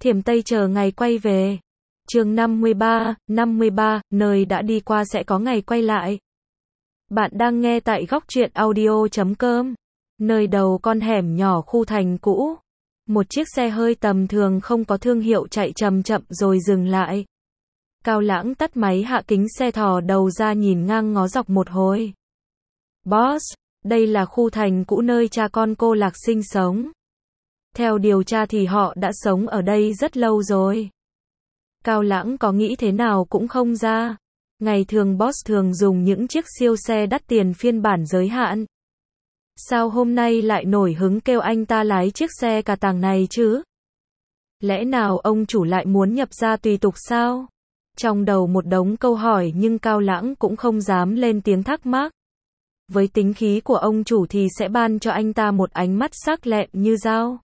Thiểm Tây chờ ngày quay về. Chương 53, nơi đã đi qua sẽ có ngày quay lại. Bạn đang nghe tại góc truyện audio.com. Nơi đầu con hẻm nhỏ khu thành cũ. Một chiếc xe hơi tầm thường không có thương hiệu chạy chậm chậm rồi dừng lại. Cao Lãng tắt máy hạ kính xe thò đầu ra nhìn ngang ngó dọc một hồi. Boss, đây là khu thành cũ nơi cha con cô Lạc sinh sống. Theo điều tra thì họ đã sống ở đây rất lâu rồi. Cao Lãng có nghĩ thế nào cũng không ra. Ngày thường boss thường dùng những chiếc siêu xe đắt tiền phiên bản giới hạn. Sao hôm nay lại nổi hứng kêu anh ta lái chiếc xe cà tàng này chứ? Lẽ nào ông chủ lại muốn nhập gia tùy tục sao? Trong đầu một đống câu hỏi nhưng Cao Lãng cũng không dám lên tiếng thắc mắc. Với tính khí của ông chủ thì sẽ ban cho anh ta một ánh mắt sắc lẹm như dao.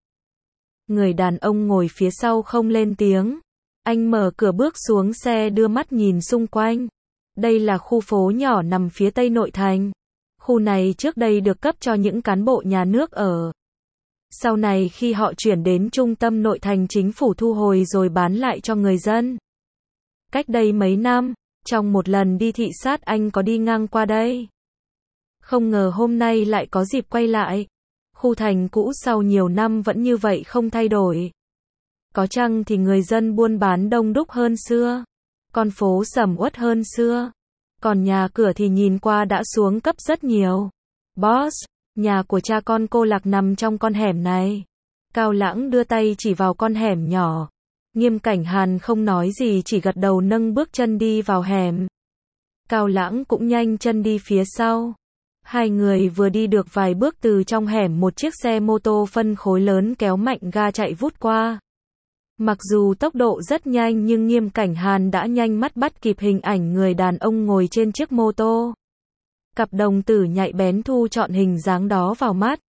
Người đàn ông ngồi phía sau không lên tiếng. Anh mở cửa bước xuống xe đưa mắt nhìn xung quanh. Đây là khu phố nhỏ nằm phía tây nội thành. Khu này trước đây được cấp cho những cán bộ nhà nước ở. Sau này khi họ chuyển đến trung tâm nội thành chính phủ thu hồi rồi bán lại cho người dân. Cách đây mấy năm, trong một lần đi thị sát anh có đi ngang qua đây. Không ngờ hôm nay lại có dịp quay lại. Khu thành cũ sau nhiều năm vẫn như vậy không thay đổi. Có chăng thì người dân buôn bán đông đúc hơn xưa. Con phố sầm uất hơn xưa. Còn nhà cửa thì nhìn qua đã xuống cấp rất nhiều. Boss, nhà của cha con cô Lạc nằm trong con hẻm này. Cao Lãng đưa tay chỉ vào con hẻm nhỏ. Nghiêm Cảnh Hàn không nói gì chỉ gật đầu nâng bước chân đi vào hẻm. Cao Lãng cũng nhanh chân đi phía sau. Hai người vừa đi được vài bước từ trong hẻm một chiếc xe mô tô phân khối lớn kéo mạnh ga chạy vút qua. Mặc dù tốc độ rất nhanh nhưng Nghiêm Cảnh Hàn đã nhanh mắt bắt kịp hình ảnh người đàn ông ngồi trên chiếc mô tô. Cặp đồng tử nhạy bén thu chọn hình dáng đó vào mắt.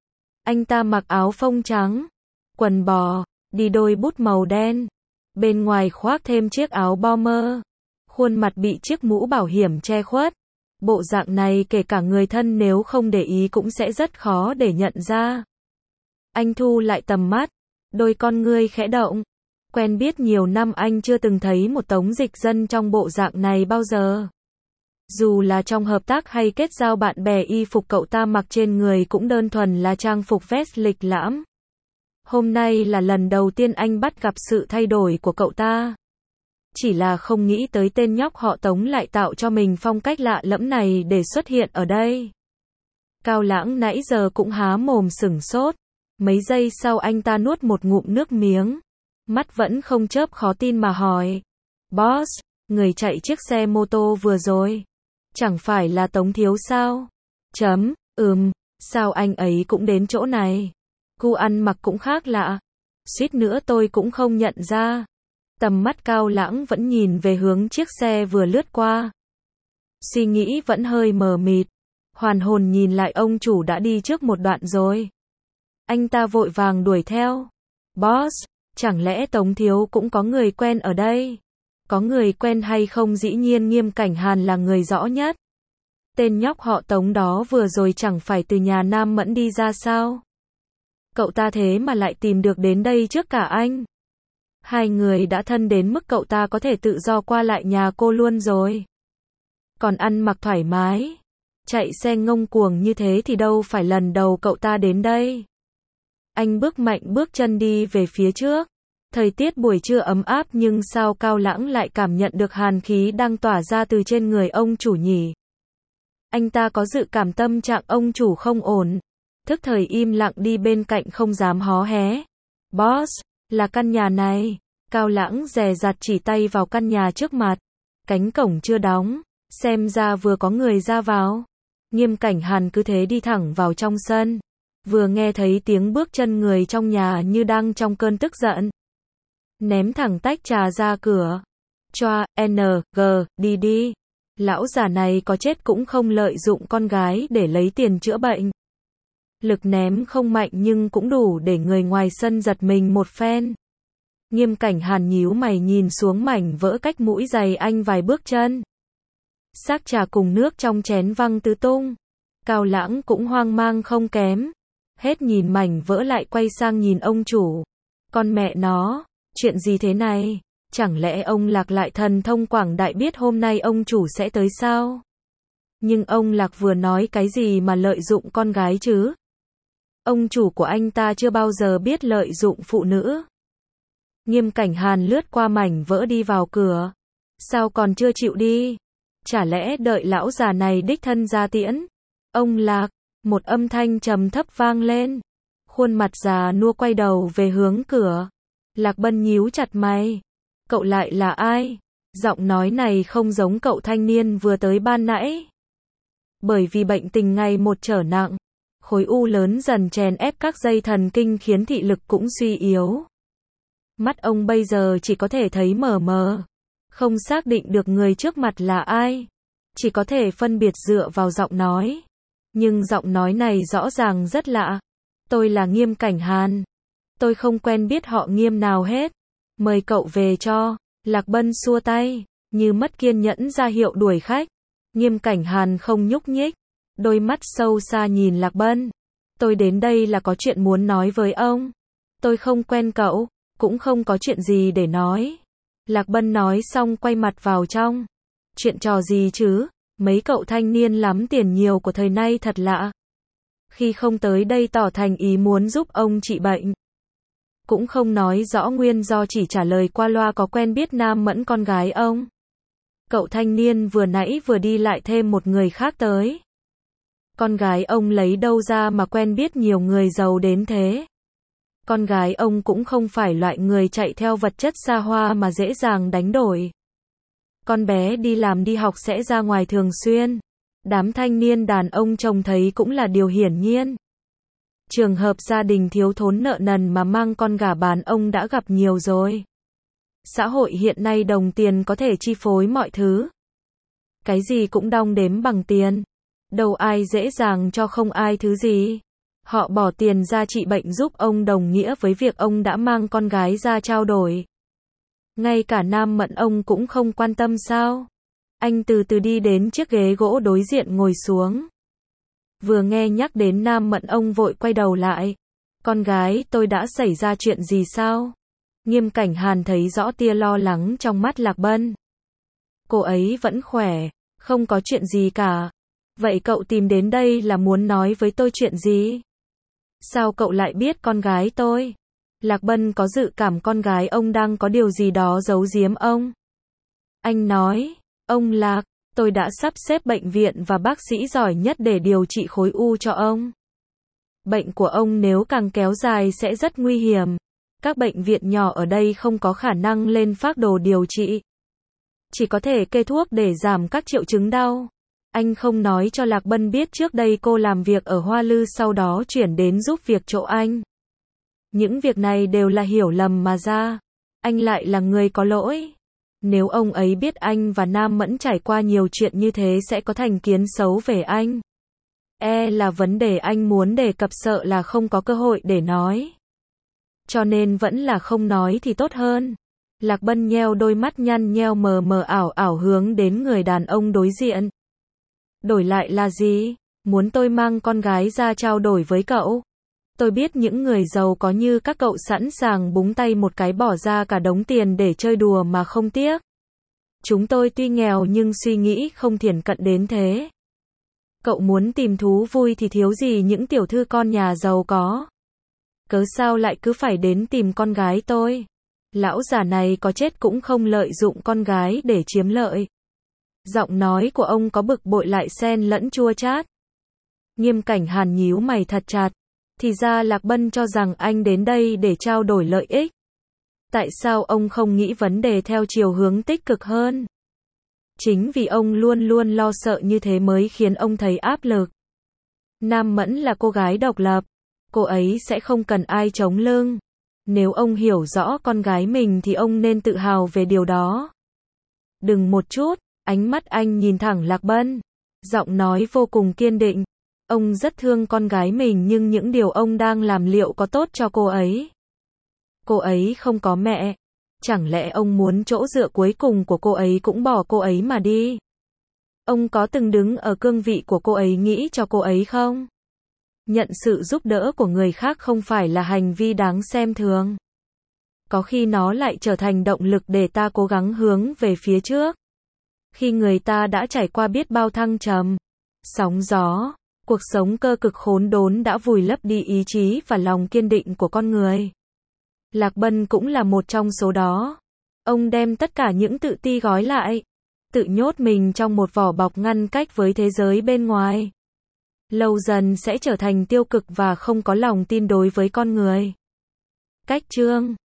Anh ta mặc áo phông trắng, quần bò, đi đôi bút màu đen. Bên ngoài khoác thêm chiếc áo bomber. Khuôn mặt bị chiếc mũ bảo hiểm che khuất. Bộ dạng này kể cả người thân nếu không để ý cũng sẽ rất khó để nhận ra. Anh thu lại tầm mắt. Đôi con ngươi khẽ động. Quen biết nhiều năm anh chưa từng thấy một tống dịch dân trong bộ dạng này bao giờ. Dù là trong hợp tác hay kết giao bạn bè, y phục cậu ta mặc trên người cũng đơn thuần là trang phục vest lịch lãm. Hôm nay là lần đầu tiên anh bắt gặp sự thay đổi của cậu ta. Chỉ là không nghĩ tới tên nhóc họ Tống lại tạo cho mình phong cách lạ lẫm này để xuất hiện ở đây. Cao Lãng nãy giờ cũng há mồm sửng sốt. Mấy giây sau anh ta nuốt một ngụm nước miếng. Mắt vẫn không chớp khó tin mà hỏi. Boss, người chạy chiếc xe mô tô vừa rồi. Chẳng phải là Tống thiếu sao? Sao anh ấy cũng đến chỗ này? Gu ăn mặc cũng khác lạ. Suýt nữa tôi cũng không nhận ra. Tầm mắt Cao Lãng vẫn nhìn về hướng chiếc xe vừa lướt qua. Suy nghĩ vẫn hơi mờ mịt. Hoàn hồn nhìn lại ông chủ đã đi trước một đoạn rồi. Anh ta vội vàng đuổi theo. Boss, chẳng lẽ Tống thiếu cũng có người quen ở đây? Có người quen hay không dĩ nhiên Nghiêm Cảnh Hàn là người rõ nhất. Tên nhóc họ Tống đó vừa rồi chẳng phải từ nhà Nam Mẫn đi ra sao? Cậu ta thế mà lại tìm được đến đây trước cả anh. Hai người đã thân đến mức cậu ta có thể tự do qua lại nhà cô luôn rồi. Còn ăn mặc thoải mái, chạy xe ngông cuồng như thế thì đâu phải lần đầu cậu ta đến đây. Anh bước mạnh bước chân đi về phía trước. Thời tiết buổi trưa ấm áp nhưng sao Cao Lãng lại cảm nhận được hàn khí đang tỏa ra từ trên người ông chủ nhỉ? Anh ta có dự cảm tâm trạng ông chủ không ổn. Thức thời im lặng đi bên cạnh không dám hó hé. Boss, là căn nhà này. Cao Lãng dè dặt chỉ tay vào căn nhà trước mặt. Cánh cổng chưa đóng, xem ra vừa có người ra vào. Nghiêm Cảnh Hàn cứ thế đi thẳng vào trong sân. Vừa nghe thấy tiếng bước chân người trong nhà như đang trong cơn tức giận. Ném thẳng tách trà ra cửa. Choa, đi đi. Lão già này có chết cũng không lợi dụng con gái để lấy tiền chữa bệnh. Lực ném không mạnh nhưng cũng đủ để người ngoài sân giật mình một phen. Nghiêm Cảnh Hàn nhíu mày nhìn xuống mảnh vỡ cách mũi giày anh vài bước chân. Xác trà cùng nước trong chén văng tứ tung. Cao Lãng cũng hoang mang không kém. Hết nhìn mảnh vỡ lại quay sang nhìn ông chủ. Con mẹ nó, Chuyện gì thế này? Chẳng lẽ ông Lạc lại thần thông quảng đại biết hôm nay ông chủ sẽ tới sao? Nhưng ông Lạc vừa nói cái gì mà lợi dụng con gái chứ? Ông chủ của anh ta chưa bao giờ biết lợi dụng phụ nữ. Nghiêm Cảnh Hàn lướt qua mảnh vỡ đi vào cửa. Sao còn chưa chịu đi? Chả lẽ đợi lão già này đích thân ra tiễn? Ông Lạc, một âm thanh trầm thấp vang lên. Khuôn mặt già nua quay đầu về hướng cửa. Lạc Bân nhíu chặt mày. Cậu lại là ai? Giọng nói này không giống cậu thanh niên vừa tới ban nãy. Bởi vì bệnh tình ngày một trở nặng, khối u lớn dần chèn ép các dây thần kinh khiến thị lực cũng suy yếu. Mắt ông bây giờ chỉ có thể thấy mờ mờ, không xác định được người trước mặt là ai, chỉ có thể phân biệt dựa vào giọng nói. Nhưng giọng nói này rõ ràng rất lạ. Tôi là Nghiêm Cảnh Hàn. Tôi không quen biết họ Nghiêm nào hết. Mời cậu về cho. Lạc Bân xua tay, như mất kiên nhẫn ra hiệu đuổi khách. Nghiêm Cảnh Hàn không nhúc nhích, đôi mắt sâu xa nhìn Lạc Bân. Tôi đến đây là có chuyện muốn nói với ông. Tôi không quen cậu, cũng không có chuyện gì để nói. Lạc Bân nói xong quay mặt vào trong. Chuyện trò gì chứ? Mấy cậu thanh niên lắm tiền nhiều của thời nay thật lạ. Khi không tới đây tỏ thành ý muốn giúp ông trị bệnh. Cũng không nói rõ nguyên do, chỉ trả lời qua loa có quen biết Nam Mẫn con gái ông. Cậu thanh niên vừa nãy vừa đi lại thêm một người khác tới. Con gái ông lấy đâu ra mà quen biết nhiều người giàu đến thế? Con gái ông cũng không phải loại người chạy theo vật chất xa hoa mà dễ dàng đánh đổi. Con bé đi làm đi học sẽ ra ngoài thường xuyên. Đám thanh niên đàn ông trông thấy cũng là điều hiển nhiên. Trường hợp gia đình thiếu thốn nợ nần mà mang con gả bán ông đã gặp nhiều rồi. Xã hội hiện nay đồng tiền có thể chi phối mọi thứ. Cái gì cũng đong đếm bằng tiền. Đâu ai dễ dàng cho không ai thứ gì. Họ bỏ tiền ra trị bệnh giúp ông đồng nghĩa với việc ông đã mang con gái ra trao đổi. Ngay cả Nam Mẫn ông cũng không quan tâm sao? Anh từ từ đi đến chiếc ghế gỗ đối diện ngồi xuống. Vừa nghe nhắc đến Nam Mẫn ông vội quay đầu lại. Con gái tôi đã xảy ra chuyện gì sao? Nghiêm Cảnh Hàn thấy rõ tia lo lắng trong mắt Lạc Bân. Cô ấy vẫn khỏe, không có chuyện gì cả. Vậy cậu tìm đến đây là muốn nói với tôi chuyện gì? Sao cậu lại biết con gái tôi? Lạc Bân có dự cảm con gái ông đang có điều gì đó giấu giếm ông. Anh nói, ông Lạc, tôi đã sắp xếp bệnh viện và bác sĩ giỏi nhất để điều trị khối u cho ông. Bệnh của ông nếu càng kéo dài sẽ rất nguy hiểm. Các bệnh viện nhỏ ở đây không có khả năng lên phác đồ điều trị. Chỉ có thể kê thuốc để giảm các triệu chứng đau. Anh không nói cho Lạc Bân biết trước đây cô làm việc ở Hoa Lư sau đó chuyển đến giúp việc chỗ anh. Những việc này đều là hiểu lầm mà ra. Anh lại là người có lỗi. Nếu ông ấy biết anh và Nam Mẫn trải qua nhiều chuyện như thế sẽ có thành kiến xấu về anh. Là vấn đề anh muốn đề cập sợ là không có cơ hội để nói. Cho nên vẫn là không nói thì tốt hơn. Lạc Bân nheo đôi mắt nhăn nheo mờ mờ ảo ảo hướng đến người đàn ông đối diện. Đổi lại là gì? Muốn tôi mang con gái ra trao đổi với cậu? Tôi biết những người giàu có như các cậu sẵn sàng búng tay một cái bỏ ra cả đống tiền để chơi đùa mà không tiếc. Chúng tôi tuy nghèo nhưng suy nghĩ không thiển cận đến thế. Cậu muốn tìm thú vui thì thiếu gì những tiểu thư con nhà giàu có. Cớ sao lại cứ phải đến tìm con gái tôi? Lão già này có chết cũng không lợi dụng con gái để chiếm lợi. Giọng nói của ông có bực bội lại xen lẫn chua chát. Nghiêm Cảnh Hàn nhíu mày thật chặt. Thì ra Lạc Bân cho rằng anh đến đây để trao đổi lợi ích. Tại sao ông không nghĩ vấn đề theo chiều hướng tích cực hơn? Chính vì ông luôn luôn lo sợ như thế mới khiến ông thấy áp lực. Nam Mẫn là cô gái độc lập. Cô ấy sẽ không cần ai chống lưng. Nếu ông hiểu rõ con gái mình thì ông nên tự hào về điều đó. Đừng một chút, ánh mắt anh nhìn thẳng Lạc Bân. Giọng nói vô cùng kiên định. Ông rất thương con gái mình nhưng những điều ông đang làm liệu có tốt cho cô ấy? Cô ấy không có mẹ. Chẳng lẽ ông muốn chỗ dựa cuối cùng của cô ấy cũng bỏ cô ấy mà đi? Ông có từng đứng ở cương vị của cô ấy nghĩ cho cô ấy không? Nhận sự giúp đỡ của người khác không phải là hành vi đáng xem thường. có khi nó lại trở thành động lực để ta cố gắng hướng về phía trước. Khi người ta đã trải qua biết bao thăng trầm, sóng gió, cuộc sống cơ cực khốn đốn đã vùi lấp đi ý chí và lòng kiên định của con người. Lạc Bân cũng là một trong số đó. Ông đem tất cả những tự ti gói lại, tự nhốt mình trong một vỏ bọc ngăn cách với thế giới bên ngoài. Lâu dần sẽ trở thành tiêu cực và không có lòng tin đối với con người. Cách chương